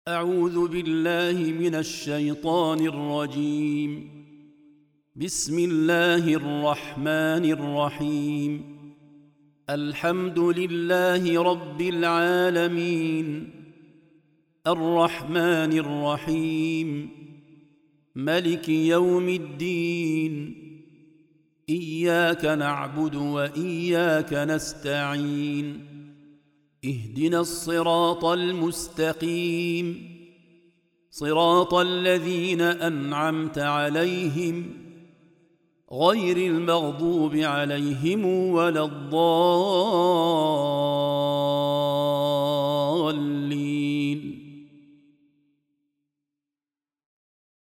أعوذ بالله من الشيطان الرجيم. بسم الله الرحمن الرحيم. الحمد لله رب العالمين، الرحمن الرحيم، ملك يوم الدين. إياك نعبد وإياك نستعين. اهدنا الصراط المستقيم، صراط الذين أنعمت عليهم غير المغضوب عليهم ولا الضالين.